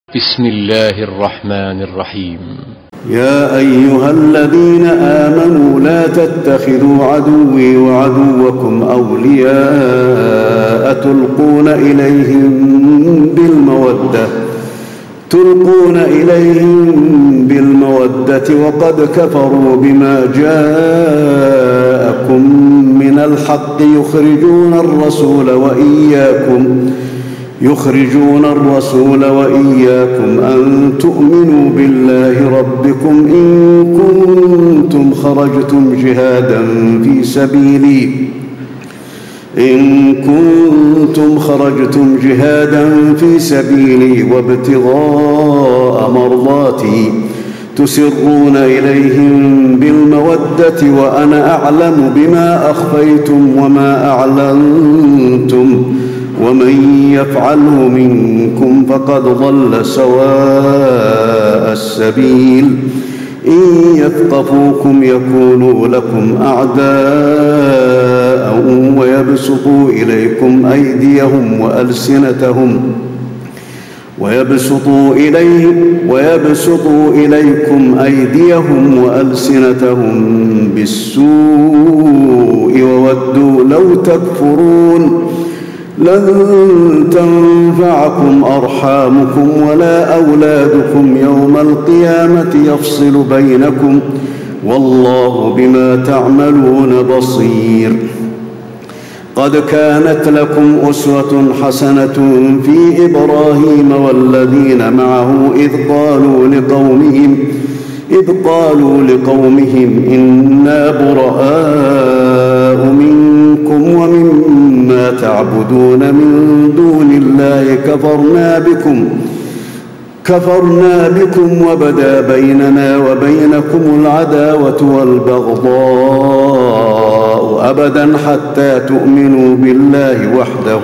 بسم الله الرحمن الرحيم. يا أيها الذين آمنوا لا تتخذوا عدوي وعدوكم أولياء تلقون إليهم بالمودة وقد كفروا بما جاءكم من الحق يخرجون الرسول وإياكم أن تؤمنوا بالله ربكم إن كنتم خرجتم جهادا في سبيلي وابتغاء مرضاتي تسرون إليهم بالمودة وأنا أعلم بما أخفيتم وما أعلنتم ومن يفعله منكم فقد ضل سواء السبيل إن يثقفوكم يكونوا لكم أعداء ويبسطوا إليكم أيديهم وألسنتهم بالسوء وودوا لو تكفرون لن تنفعكم أرحامكم ولا أولادكم يوم القيامة يفصل بينكم والله بما تعملون بصير. قد كانت لكم أسوة حسنة في إبراهيم والذين معه إذ قالوا لقومهم إنا براء منكم ومما تعبدون من دون الله كفرنا بكم وبدا بيننا وبينكم العداوة والبغضاء أبدا حتى تؤمنوا بالله وحده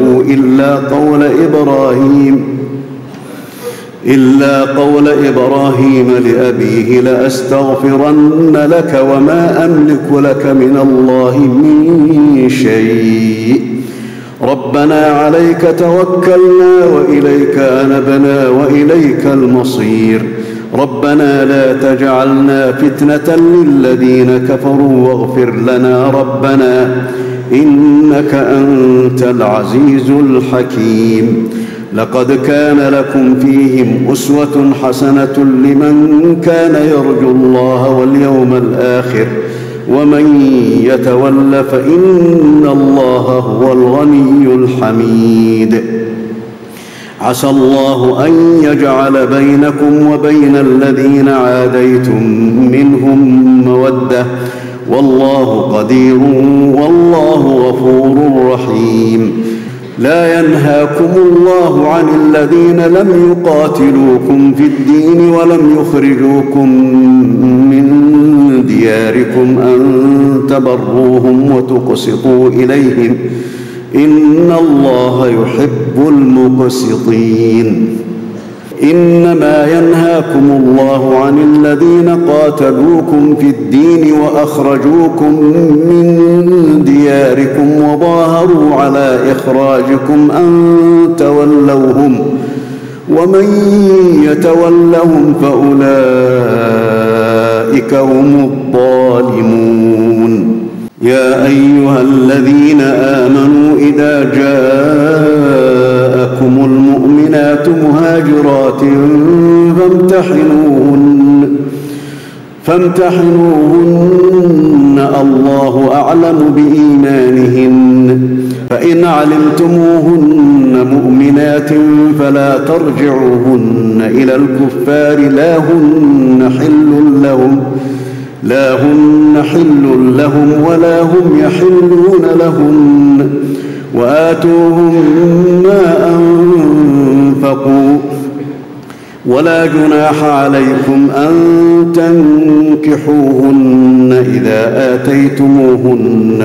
إلا قول إبراهيم لأبيه لأستغفرن لك وما أملك لك من الله من شيء ربنا عليك توكلنا وإليك أنبنا وإليك المصير ربنا لا تجعلنا فتنة للذين كفروا واغفر لنا ربنا إنك أنت العزيز الحكيم. لقد كان لكم فيهم أسوة حسنة لمن كان يرجو الله واليوم الآخر ومن يتول فإن الله هو الغني الحميد. عسى الله أن يجعل بينكم وبين الذين عاديتم منهم مودة والله قدير والله غفور رحيم. لا ينهاكم الله عن الذين لم يقاتلوكم في الدين ولم يخرجوكم من دياركم أن تبروهم وتقسطوا إليهم إن الله يحب المقسطين. إنما ينهاكم الله عن الذين قاتلوكم في الدين وأخرجوكم من دياركم وظاهروا على إخراجكم أن تولوهم ومن يتولهم فأولئك هم الظالمون. يا أيها الذين آمنوا إذا جاءكم المؤمنات مهاجرات فامتحنوهن الله أعلم بإيمانهن فإن علمتموهن مؤمنات فلا ترجعوهن إلى الكفار لا هن حل لهم ولا هم يحلون لهن وآتوهم ما أنفقوا ولا جناح عليكم أن تنكحوهن إذا آتيتموهن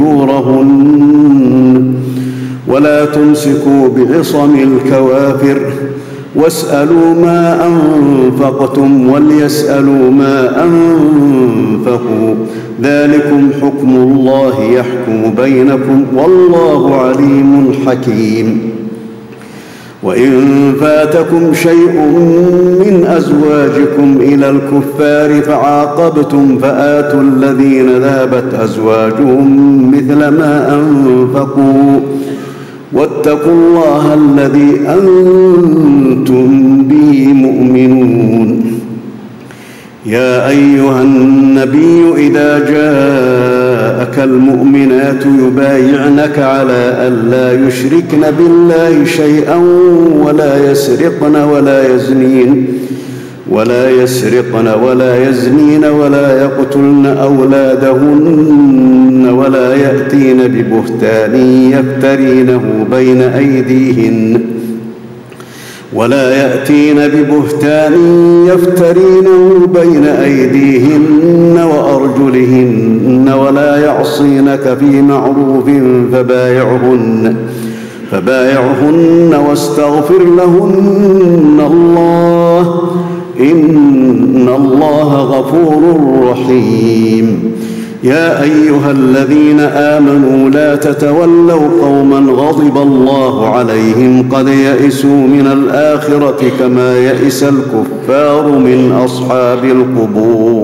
أجورهن ولا تمسكوا بعصم الكوافر واسألوا ما أنفقتم وليسألوا ما أنفقوا ذلكم حكم الله يحكم بينكم والله عليم حكيم. وإن فاتكم شيء من أزواجكم إلى الكفار فعاقبتم فآتوا الذين ذهبت أزواجهم مثل ما أنفقوا واتقوا الله الذي أنتم به مؤمنون. يا أيها النبي إذا جاءك المؤمنات يبايعنك على ألا يشركن بالله شيئا ولا يسرقن ولا يزنين ولا يقتلن أولادهن ولا يأتين ببهتان يفترينه بين أيديهن وأرجلهن ولا يعصينك في معروف فبايعهن واستغفر لهن الله إن الله غفور رحيم. يا أيها الذين آمنوا لا تتولوا قوما غضب الله عليهم قد يئسوا من الآخرة كما يئس الكفار من أصحاب القبور.